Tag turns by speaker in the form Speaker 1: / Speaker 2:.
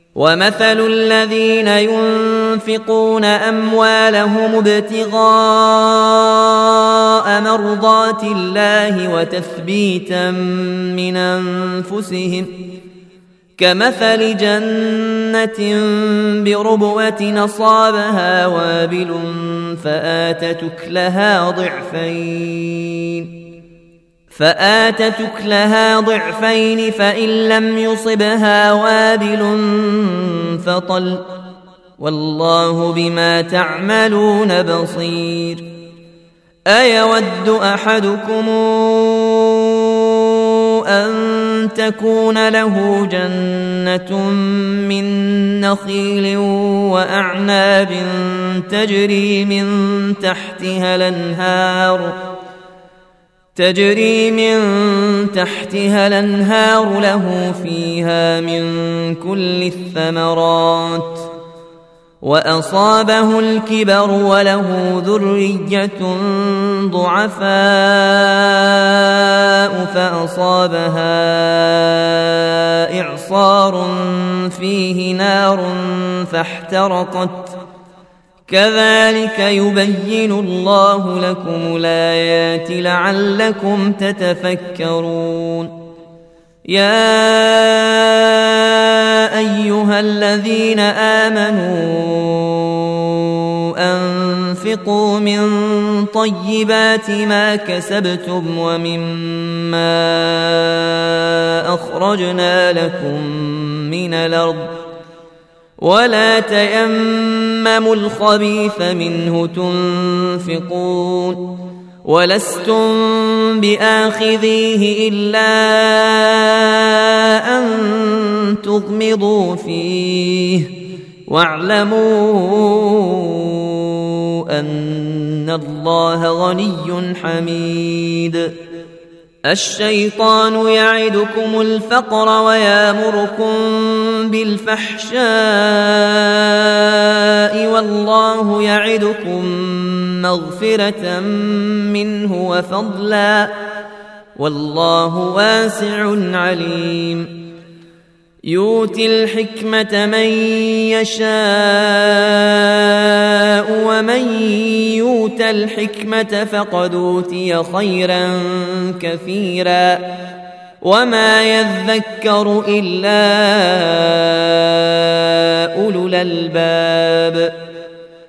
Speaker 1: ومثل الذين ينفقون أموالهم ابتغاء مرضات الله وتثبيتا من أنفسهم كمثل جنة بربوة أصابها وابل فآتت أكلها ضعفين فإن لم يصبها وابل فطل والله بما تعملون بصير. أيود أحدكم أن تكون له جنة من نخيل وأعناب تجري من تحتها الأنهار له فيها من كل الثمرات وأصابه الكبر وله ذرية ضعفاء فأصابها إعصار فيه نار فاحترقت كذلك يبين الله لكم الآيات لعلكم تتفكرون. يا أيها الذين آمنوا أنفقوا من طيبات ما كسبتم ومما أخرجنا لكم من الأرض ولا تيمموا الخبيث منه تنفقون ولستم بآخذيه إلا أن تغمضوا فيه واعلموا أن الله غني حميد. الشيطان يعدكم الفقر ويامركم بالفحشاء والله يعدكم مغفرة منه وفضلا والله واسع عليم. يؤتي الحكمة من يشاء ومن يؤت الحكمة فقد أوتي خيرا كثيرا وما يذكر إلا أولو الألباب.